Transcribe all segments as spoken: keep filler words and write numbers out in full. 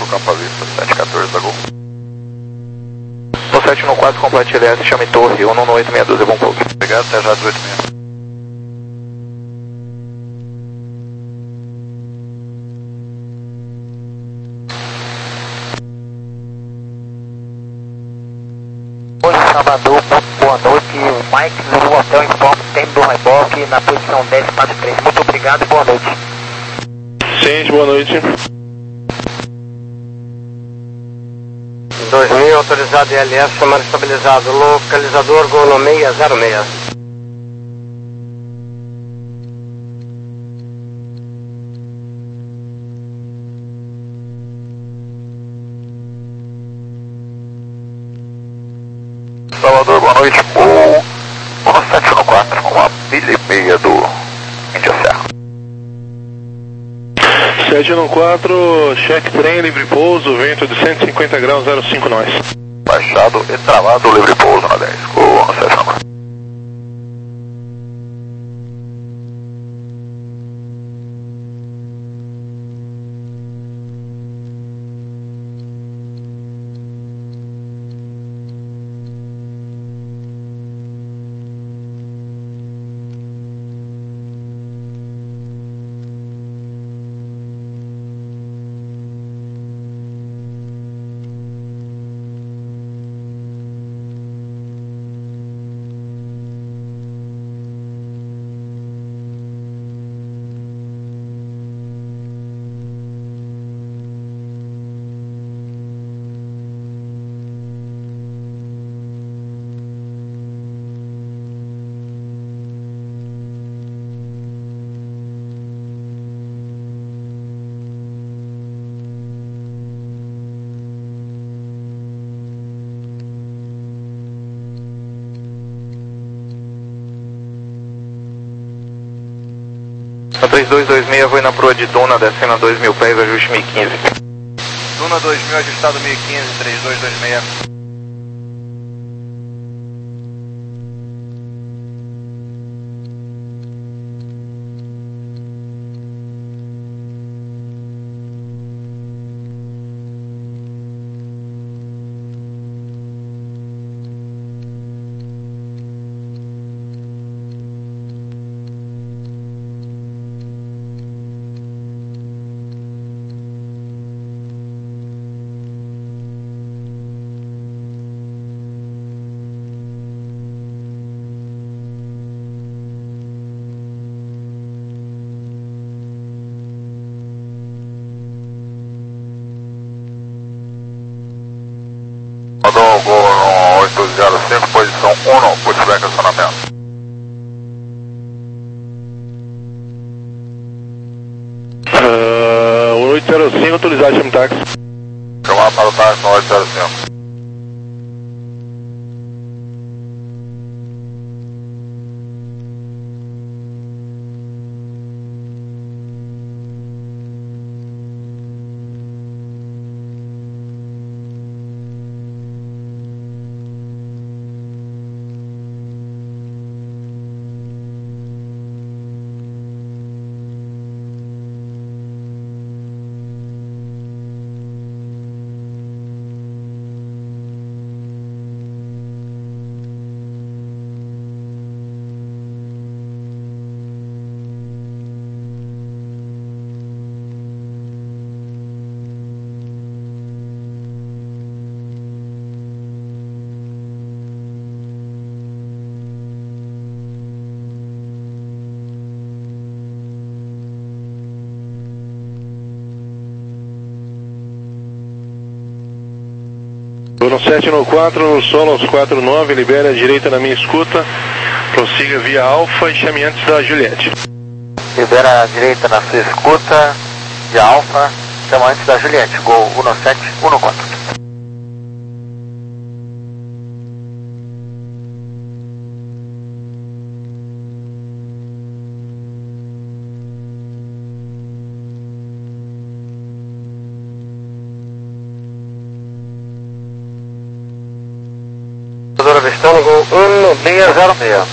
campo à vista, sete quatorze da Gol. No sete no quatro, complete L S, chame torre, um no oito seis dois, é bom pouso. Obrigado, até já dezoito e meia. Oi, Salvador, boa noite. Mike, no hotel informa tem do reboque na posição dez, espaço três. Muito obrigado e boa noite. Sim, boa noite. dois mil, autorizado I L S, chamado estabilizado. Localizador Gol no seis zero seis. Salvador, boa noite. O no sete no quatro, com uma milha e meia do Índia Serra. sete no quatro, check trem, livre pouso, vento de cento e cinquenta graus, zero cinco nós. Baixado e travado, livre pouso na dez, o no sete no quatro. Na três dois dois seis, vou na proa de Duna, descendo a dois mil pés, ajuste mil e quinze. Duna dois mil, ajustado mil e quinze, três dois dois seis. Mandou o Gol no oito zero cinco, posição um, pushback acionamento. Uh, oito zero cinco, autorizado, chame táxi. Chamar para o táxi no oito zero cinco. No sete no quatro, solo aos quatro nove, libere a direita na minha escuta, prossiga via Alfa e chame antes da Juliette. Libera a direita na sua escuta, de Alfa, chama antes da Juliette. Gol um no sete, um no quatro. Avistando Gol um no seis zero seis.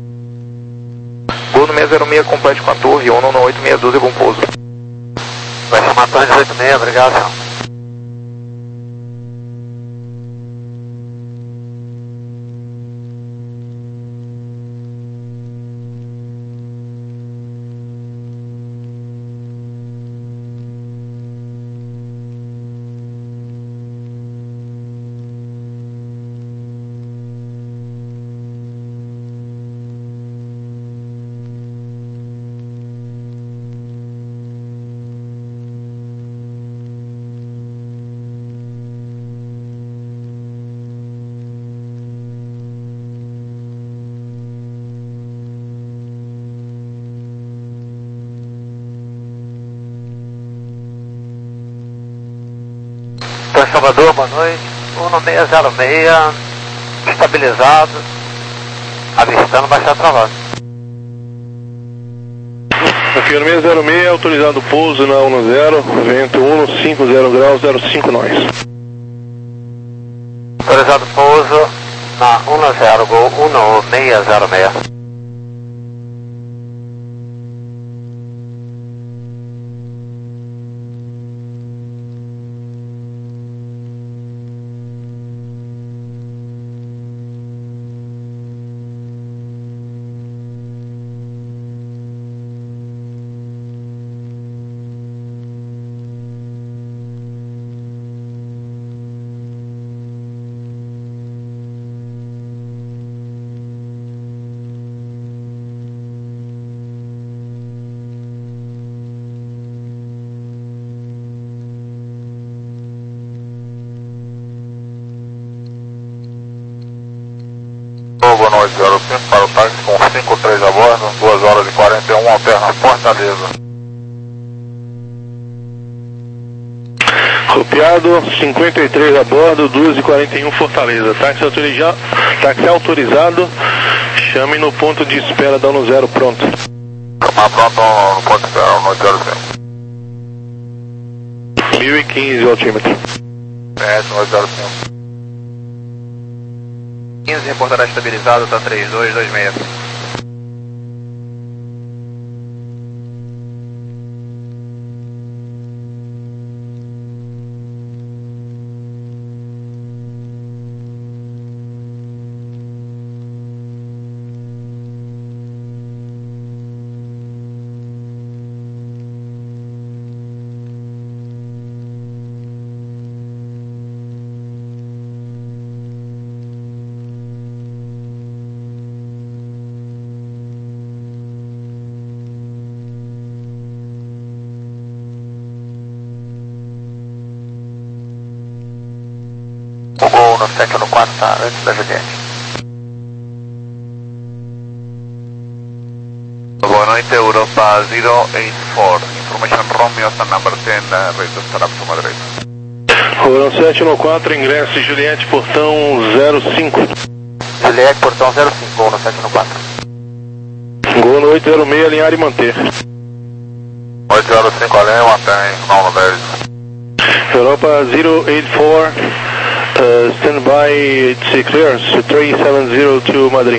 Gol no seis zero seis, complete com a torre, um no oito seis dois, é bom pouso. Vai chamar Torre dezoito seis, obrigado, senhor. Torre Salvador, boa noite. um seis zero seis, estabilizado, avistando baixar travado. Aqui no seis zero seis, autorizado pouso na um zero, vento um cinco zero graus, zero cinco nós. Autorizado pouso na um zero, gol um seis zero seis. Boa noite, zero cinco para o táxi com cinco três a bordo, duas horas e quarenta e um, alterna Fortaleza. Copiado, cinquenta e três a bordo, duas e quarenta e um, Fortaleza. Táxi autorizado, táxi autorizado, chame no ponto de espera da um zero, pronto. Chamar pronto no ponto de espera, noite zero cinco. mil e quinze o altímetro. É, noite zero cinco. quinze reportará estabilizado, tá três dois dois seis. O gol no sete no quatro tá antes da Juliette. Boa noite, Europa zero eight four. Information Romeo, stand number ten, uh, ready to start up to Madrid. Rua sete no quatro, ingresso Juliette, portão zero cinco. Juliette, portão zero cinco, gol no sete no quatro. Gol no oito zero seis, alinhar e manter. oito zero cinco, alinha, mantém, não dez. Europa zero eight four, uh, stand by, it's clear, three seven zero to Madrid.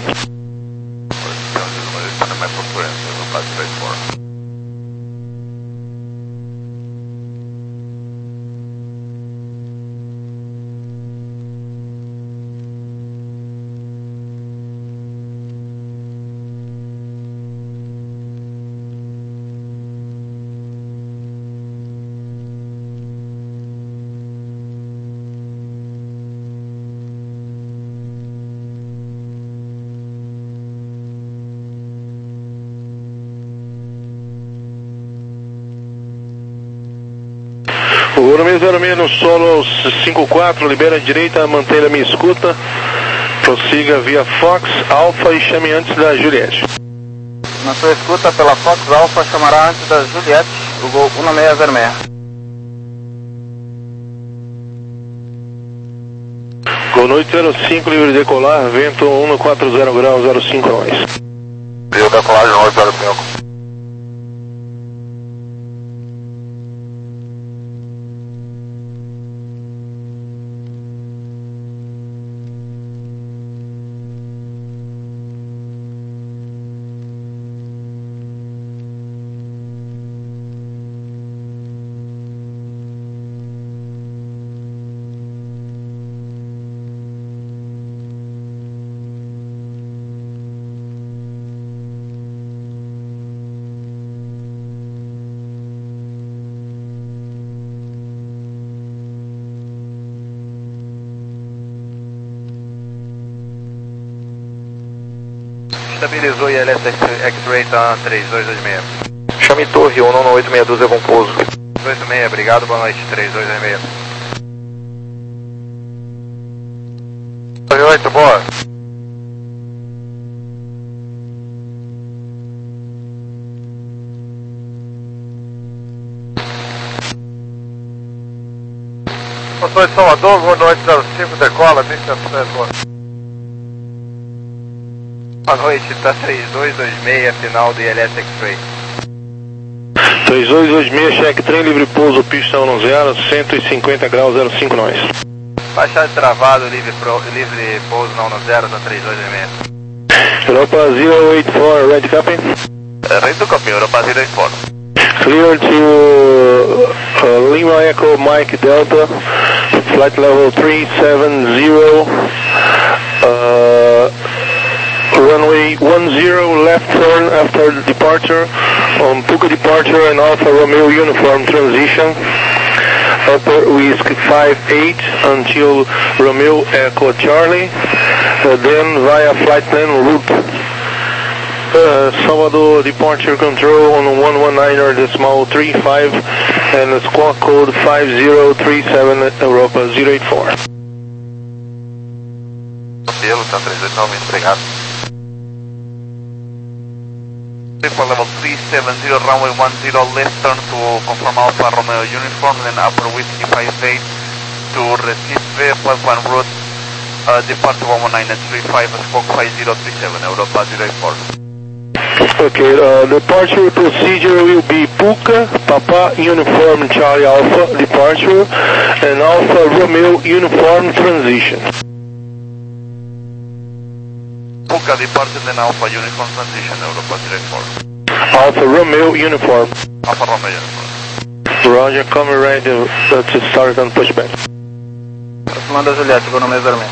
O voo no seis zero seis no solo cinco quatro, libera a direita, mantenha a minha escuta, prossiga via Fox, Alpha e chame antes da Juliette. Na sua escuta pela Fox Alpha, chamará antes da Juliette, o gol um seis zero seis. Gol no oito zero cinco, livre de decolar, vento um quatro zero graus, zero cinco nós. Livre de decolagem oito zero cinco. Estabilizou I L S X-Ray, tá três dois dois seis. Chame Torre um nove oito seis dois, é bom pouso. dois seis, obrigado, boa noite, três dois dois seis. Torre oito, boa. Motor de Salvador, boa noite, zero cinco, decola, mil setecentos, boa. Boa noite, tá três dois dois seis, final do I L S X-Ray. três dois dois seis, cheque trem, livre pouso, pista um zero, cento e cinquenta graus, zero cinco nós. Baixada de travado, livre, pro, livre pouso na um zero, tá três dois dois seis. Europa zero oito quatro, red copy. Red do copy, Europa zero oito quatro. Clear to uh, Lima Echo Mike Delta, flight level three seven zero, uh, runway one zero, left turn after departure, on Puka departure and Alfa Romeo uniform transition, upper Whiskey five eight until Romeo Echo Charlie, uh, then via flight plan route. Uh, Salvador departure control on one one niner decimal three five and squawk code five zero three seven Europa zero eight four. Pelo, tá três dois nove, obrigado. For level three seven zero, runway one zero, left turn to confirm Alfa Romeo uniform, then upper Whiskey five eight to Recife, plus one route, uh, departure one one nine three five, squawk five zero three seven, Europa zero eight four. Okay, uh, departure procedure will be Puka, Papa Uniform Charlie Alpha departure, and Alfa Romeo Uniform transition. Puka departure, then Alpha Uniform transition, Europa zero eight four. Alfa Romeo Uniform. Alfa Romeo Uniform. Roger, coming ready uh, to start on pushback. Comando Juliette, vou no mês vermelho.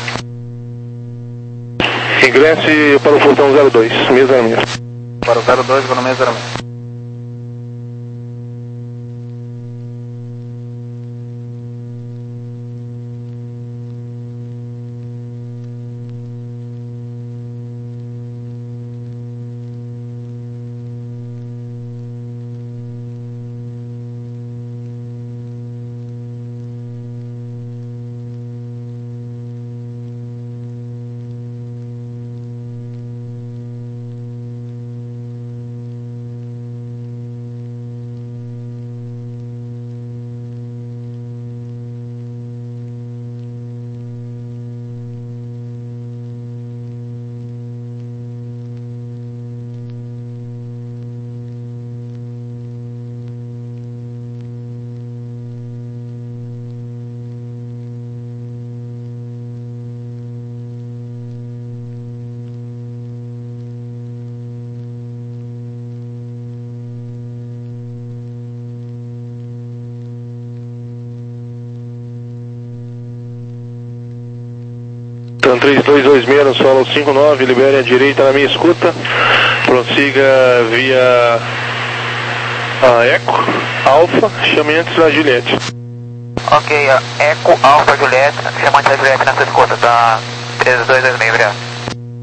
Ingresse para o portão zero dois, mês vermelho. Para o zero dois, vou no mês vermelho. Então três dois dois seis no solo cinco nove, libere a direita na minha escuta, prossiga via a Eco, Alfa, chame antes da Juliette. Ok, uh, Eco, Alfa, Juliette, chama antes da Juliette nessa escuta, tá três dois dois seis, obrigado.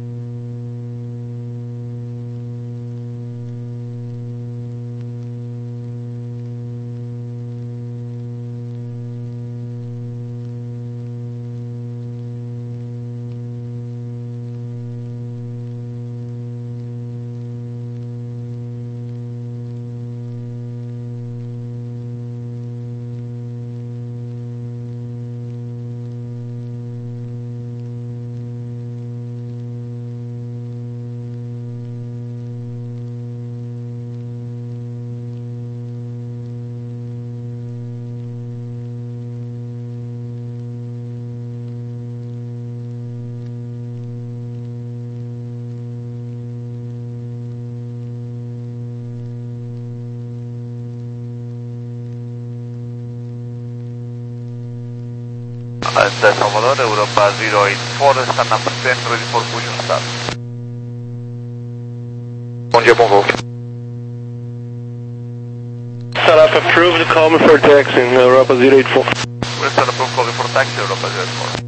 De Salvador, Europa zero eight four, stand number ten, ready for push and start. Bom dia, bom voo. Startup approved, call me for taxi in Europa zero eight four. Restart approved, call for taxi, Europa zero eight four.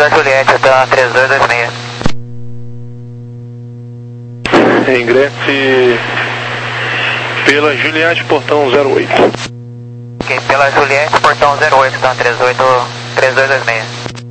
pela Juliette, até três dois dois seis. Ingresse pela Juliette, portão zero oito. Ok, pela Juliette, portão zero oito, tá três oito, três dois dois seis.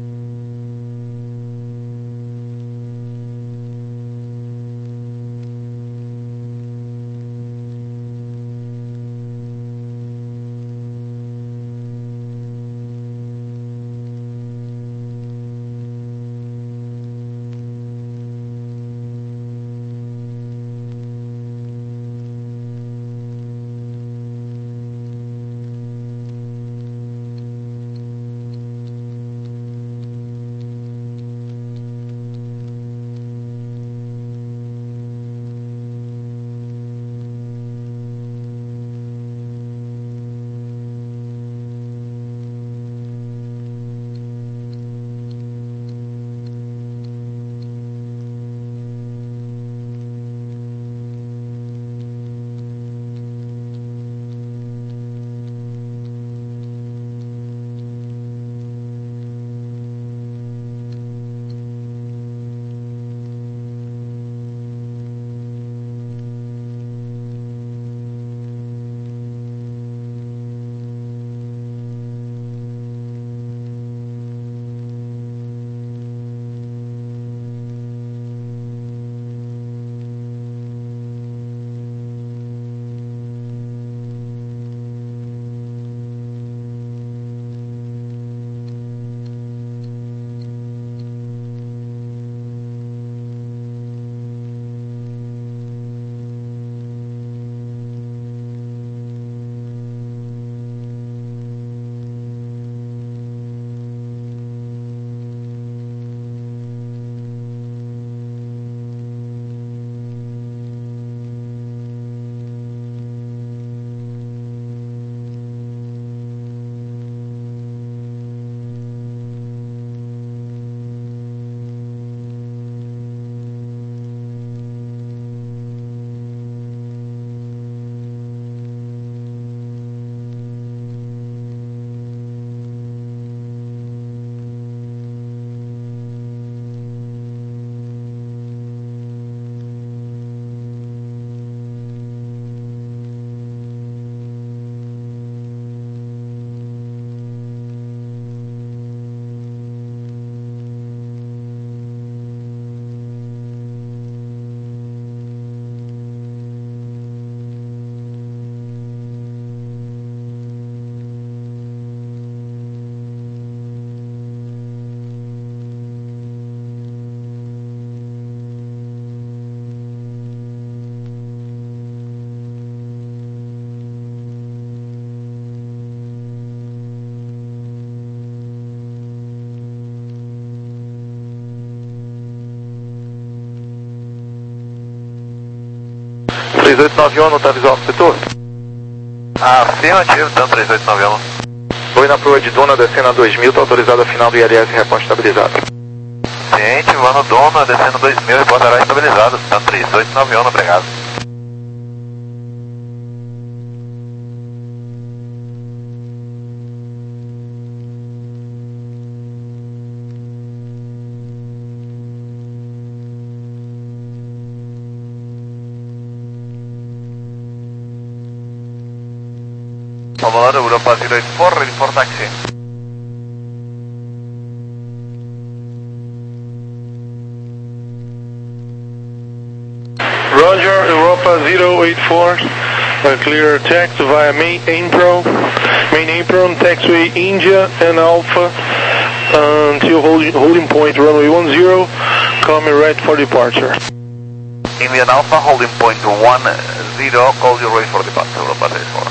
três oito nove um, tá visual no setor? Afirmativo, então três oito nove um. Oi na proa de Duna, descendo a dois mil, tá autorizado a final do I L S e reposta estabilizado. Ciente, voando Duna, descendo dois mil, reportará estabilizado, então três oito nove um, obrigado. Commodore Europa zero eight four, ready for taxi. Roger, Europa zero eight four, uh, clear taxi via main apron, main apron, taxiway India and Alpha uh, until holding, holding point runway one zero, coming right for departure. Indian Alpha, holding point one zero, call you ready for departure, Europa zero eight four.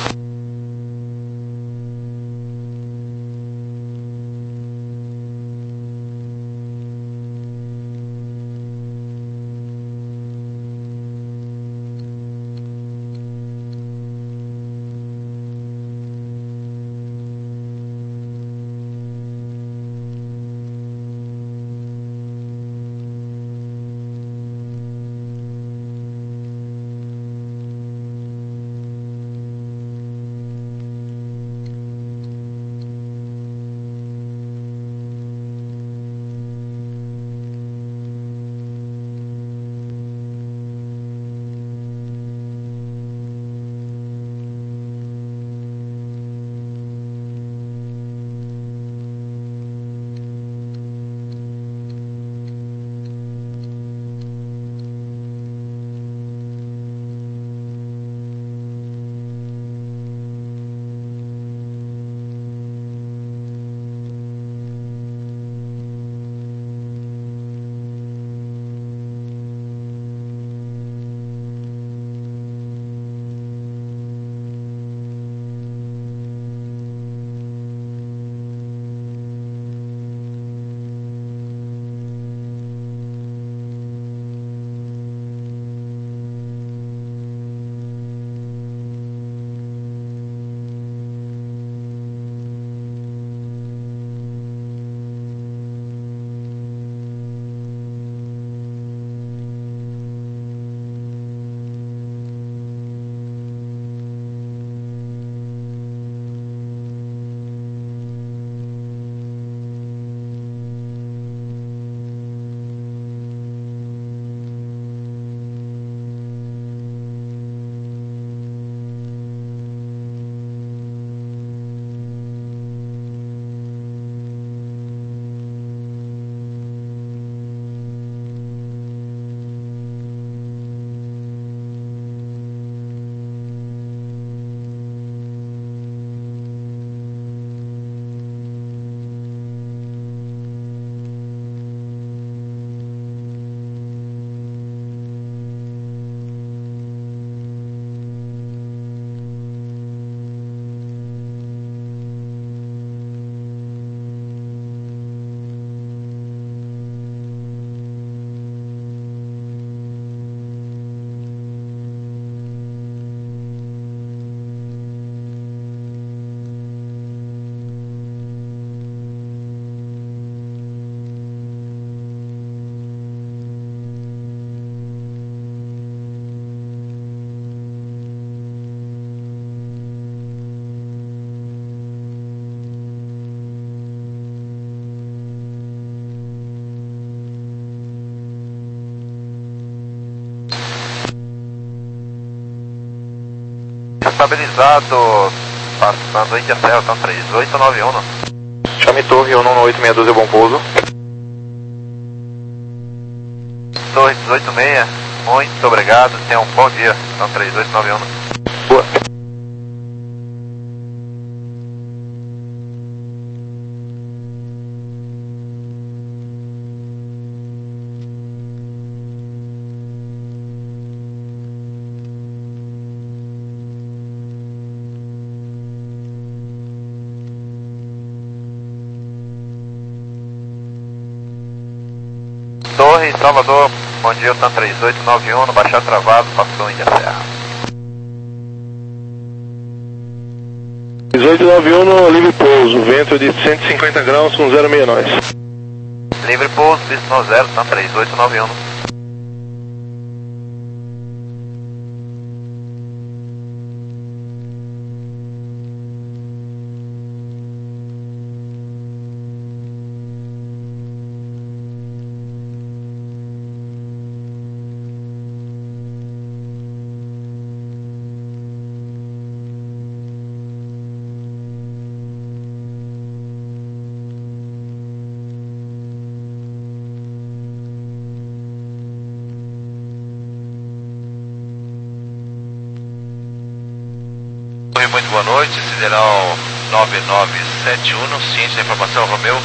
estabilizado, passando Índia Serra, tá três oito nove um. Chame Torre um oito seis dois, bom pouso. Torre dezoito seis, muito obrigado, tenha um bom dia, tá três oito nove um. Boa. Torre, Salvador, bom dia, o TAM três oito nove um, no baixado travado, passou Índia Serra. três oito nove um no livre pouso, vento de cento e cinquenta graus com zero seis nós. Livre pouso, pista no zero, TAM três oito nove um. Muito boa noite, Sideral nove nove sete um, ciente da informação, Romeu.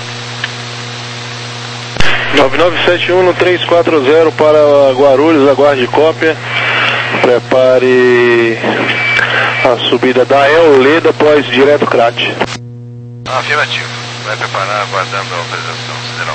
nove nove sete um no três quatro zero para Guarulhos, aguarde cópia. Prepare a subida da Eoleda após direto Crat. Afirmativo, vai preparar, aguardando a autorização, Sideral.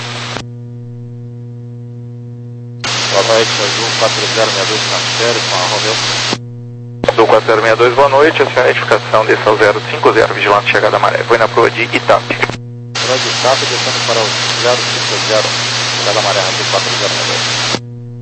Boa noite, Azul quatro zero seis dois Castelo com a Romeu. Azul quatro zero seis dois, boa noite. A senhora identificação desse ao zero cinco zero, vigilante chegada maré. Foi na proa de Itape. Proa de Itape, descendo para o zero cinco zero, chegada maré, Azul quatro zero seis dois.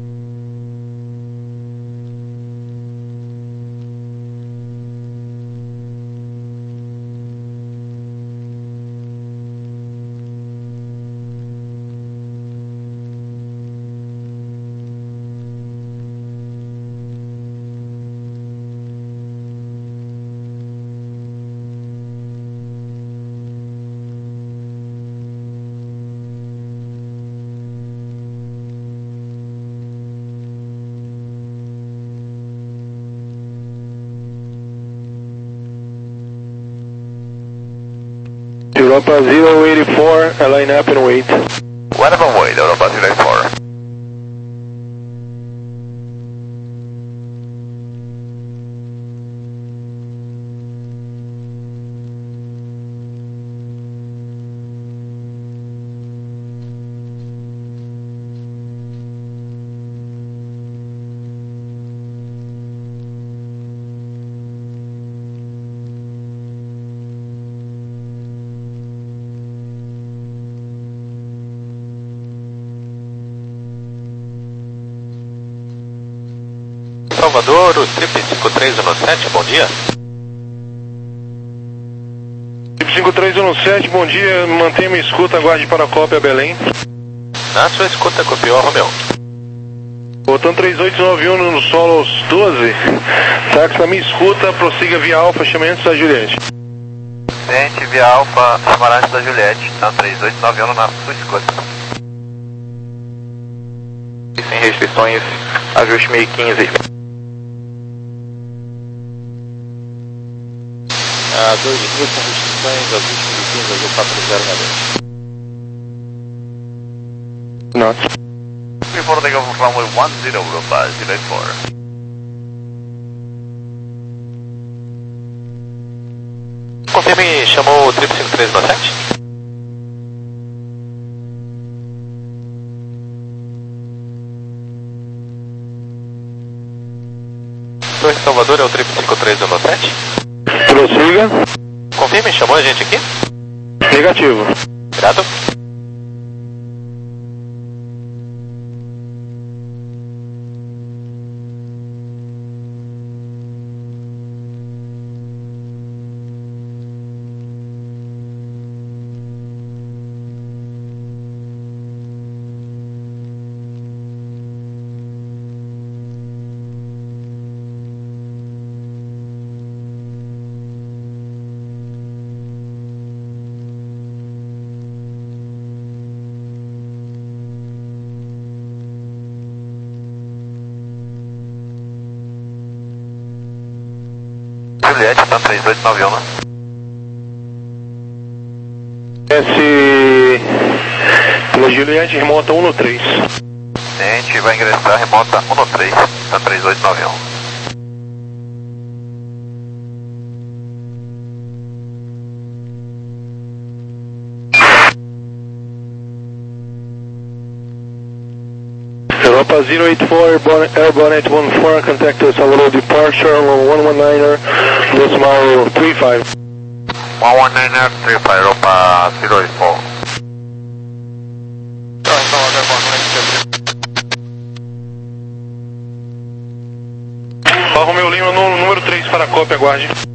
Europa zero eight four, align up and wait. One of them wait, Europa zero eight four. Salvador, o Trip cinco três um sete, bom dia. Trip cinco três um sete, bom dia, mantenha minha escuta, aguarde para a cópia Belém. Na sua escuta, copiou, Romeu. Botão três oito nove um no solo aos doze, táxi na minha escuta, prossiga via Alfa, chamamentos da Juliette. Ciente via Alfa, chamarante da Juliette, TAM três oito nove um na sua escuta. Sem restrições, ajuste meio quinze. A dois mil com restrições, ajuste meio quinze, Azul quatro zero seis dois. Not. Before they go from runway one zero, Europa zero eight four. Confirme, chamou o Trip cinco três um sete? Torre Salvador é o Trip cinco três um sete? Prossiga. Confirme, chamou a gente aqui? Negativo. Grato. Juliette, tá três oito nove um, né? S... Pela Juliette, remota um no três. A gente vai ingressar remota um no três, tá três oito nove um. Europa zero eight four, Airborne, Airborne eight one four, contact us, Salvador departure, one one niner, decimal three five. one one niner three five, Europa zero eight four. Romeu Lima, número três para a cópia, aguarde.